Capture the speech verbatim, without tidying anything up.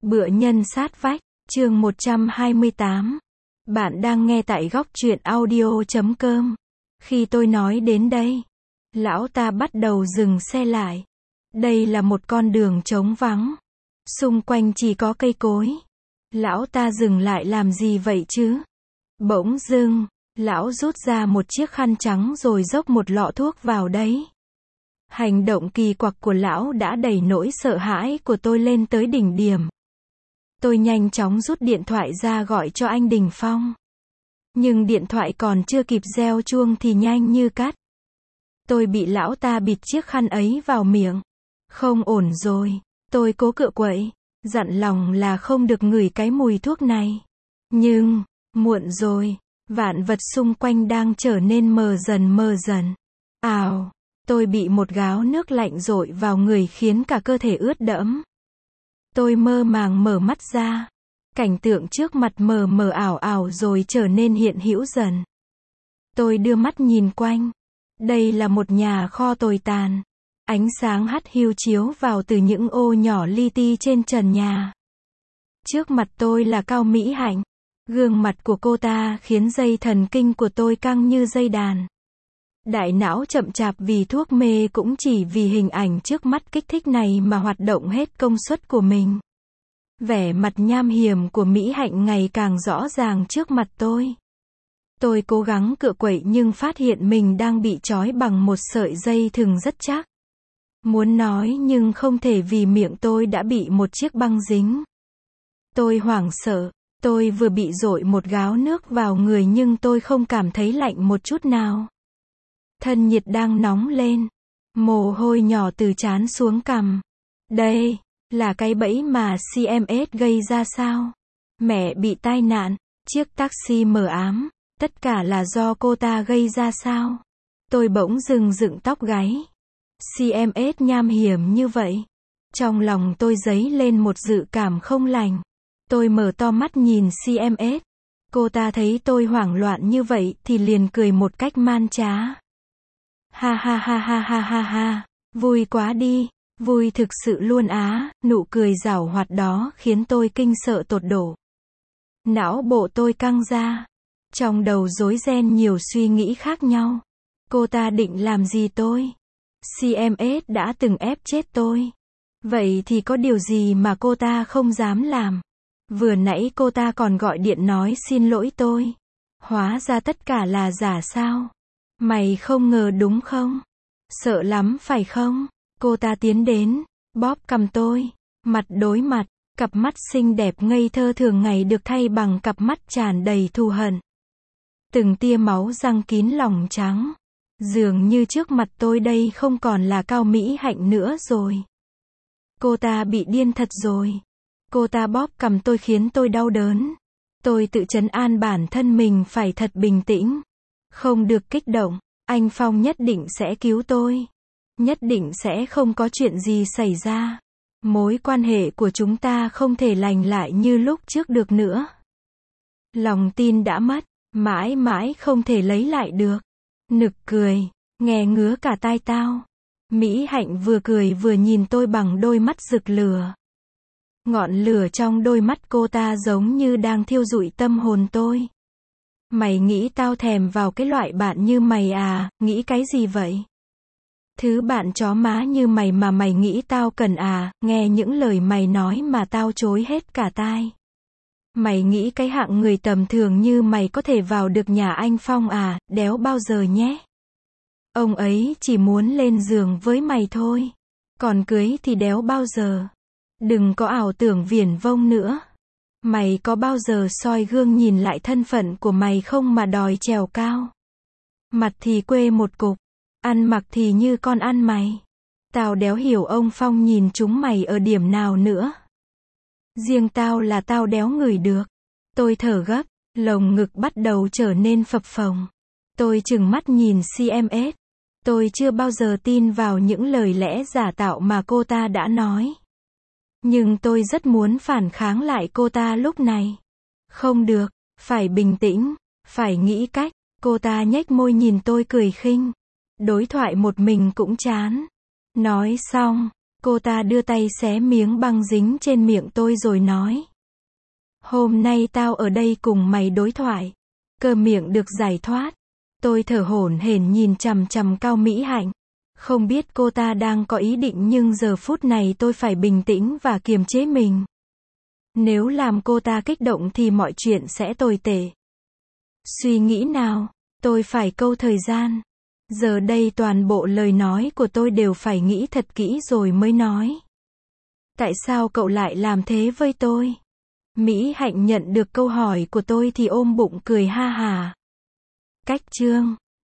Bữa nhân sát vách, chương một trăm hai mươi tám. Bạn đang nghe tại góc truyện audio chấm com. Khi tôi nói đến đây, lão ta bắt đầu dừng xe lại. Đây là một con đường trống vắng. Xung quanh chỉ có cây cối. Lão ta dừng lại làm gì vậy chứ? Bỗng dưng, lão rút ra một chiếc khăn trắng rồi dốc một lọ thuốc vào đấy. Hành động kỳ quặc của lão đã đẩy nỗi sợ hãi của tôi lên tới đỉnh điểm. Tôi nhanh chóng rút điện thoại ra gọi cho anh Đình Phong. Nhưng điện thoại còn chưa kịp reo chuông thì nhanh như cắt. Tôi bị lão ta bịt chiếc khăn ấy vào miệng. Không ổn rồi. Tôi cố cựa quậy, dặn lòng là không được ngửi cái mùi thuốc này. Nhưng, muộn rồi. Vạn vật xung quanh đang trở nên mờ dần mờ dần. Ào, tôi bị một gáo nước lạnh dội vào người khiến cả cơ thể ướt đẫm. Tôi mơ màng mở mắt ra. Cảnh tượng trước mặt mờ mờ ảo ảo rồi trở nên hiện hữu dần. Tôi đưa mắt nhìn quanh. Đây là một nhà kho tồi tàn. Ánh sáng hắt hiu chiếu vào từ những ô nhỏ li ti trên trần nhà. Trước mặt tôi là Cao Mỹ Hạnh. Gương mặt của cô ta khiến dây thần kinh của tôi căng như dây đàn. Đại não chậm chạp vì thuốc mê cũng chỉ vì hình ảnh trước mắt kích thích này mà hoạt động hết công suất của mình. Vẻ mặt nham hiểm của Mỹ Hạnh ngày càng rõ ràng trước mặt tôi. Tôi cố gắng cựa quậy nhưng phát hiện mình đang bị trói bằng một sợi dây thừng rất chắc. Muốn nói nhưng không thể vì miệng tôi đã bị một chiếc băng dính. Tôi hoảng sợ. Tôi vừa bị dội một gáo nước vào người nhưng tôi không cảm thấy lạnh một chút nào. Thân nhiệt đang nóng lên. Mồ hôi nhỏ từ trán xuống cằm. Đây, là cái bẫy mà xê em ét gây ra sao? Mẹ bị tai nạn, chiếc taxi mờ ám, tất cả là do cô ta gây ra sao? Tôi bỗng dưng dựng tóc gáy. xê em ét nham hiểm như vậy. Trong lòng tôi dấy lên một dự cảm không lành. Tôi mở to mắt nhìn xê em ét. Cô ta thấy tôi hoảng loạn như vậy thì liền cười một cách man trá. Ha ha ha ha ha ha ha, vui quá đi, vui thực sự luôn á, nụ cười giảo hoạt đó khiến tôi kinh sợ tột độ. Não bộ tôi căng ra, trong đầu rối ren nhiều suy nghĩ khác nhau. Cô ta định làm gì tôi? xê em ét đã từng ép chết tôi. Vậy thì có điều gì mà cô ta không dám làm? Vừa nãy cô ta còn gọi điện nói xin lỗi tôi. Hóa ra tất cả là giả sao? Mày không ngờ đúng không? Sợ lắm phải không? Cô ta tiến đến, bóp cằm tôi, mặt đối mặt, cặp mắt xinh đẹp ngây thơ thường ngày được thay bằng cặp mắt tràn đầy thù hận. Từng tia máu răng kín lòng trắng. Dường như trước mặt tôi đây không còn là Cao Mỹ Hạnh nữa rồi. Cô ta bị điên thật rồi. Cô ta bóp cằm tôi khiến tôi đau đớn. Tôi tự trấn an bản thân mình phải thật bình tĩnh. Không được kích động, anh Phong nhất định sẽ cứu tôi. Nhất định sẽ không có chuyện gì xảy ra. Mối quan hệ của chúng ta không thể lành lại như lúc trước được nữa. Lòng tin đã mất, mãi mãi không thể lấy lại được. Nực cười, nghe ngứa cả tai tao. Mỹ Hạnh vừa cười vừa nhìn tôi bằng đôi mắt rực lửa. Ngọn lửa trong đôi mắt cô ta giống như đang thiêu rụi tâm hồn tôi. Mày nghĩ tao thèm vào cái loại bạn như mày à, nghĩ cái gì vậy? Thứ bạn chó má như mày mà mày nghĩ tao cần à, nghe những lời mày nói mà tao chối hết cả tai. Mày nghĩ cái hạng người tầm thường như mày có thể vào được nhà anh Phong à, đéo bao giờ nhé. Ông ấy chỉ muốn lên giường với mày thôi. Còn cưới thì đéo bao giờ. Đừng có ảo tưởng viển vông nữa. Mày có bao giờ soi gương nhìn lại thân phận của mày không mà đòi trèo cao? Mặt thì quê một cục, ăn mặc thì như con ăn mày. Tao đéo hiểu ông Phong nhìn chúng mày ở điểm nào nữa. Riêng tao là tao đéo ngửi được. Tôi thở gấp, lồng ngực bắt đầu trở nên phập phồng. Tôi trừng mắt nhìn xê em ét. Tôi chưa bao giờ tin vào những lời lẽ giả tạo mà cô ta đã nói. Nhưng tôi rất muốn phản kháng lại cô ta lúc này. Không được, phải bình tĩnh, phải nghĩ cách. Cô ta nhếch môi nhìn tôi cười khinh. Đối thoại một mình cũng chán. Nói xong, Cô ta đưa tay xé miếng băng dính trên miệng tôi rồi nói. Hôm nay tao ở đây cùng mày đối thoại. Cơ miệng được giải thoát. Tôi thở hổn hển nhìn chằm chằm Cao Mỹ Hạnh. Không biết cô ta đang có ý định nhưng giờ phút này tôi phải bình tĩnh và kiềm chế mình. Nếu làm cô ta kích động thì mọi chuyện sẽ tồi tệ. Suy nghĩ nào, tôi phải câu thời gian. Giờ đây toàn bộ lời nói của tôi đều phải nghĩ thật kỹ rồi mới nói. Tại sao cậu lại làm thế với tôi? Mỹ Hạnh nhận được câu hỏi của tôi thì ôm bụng cười ha hà. Cách chương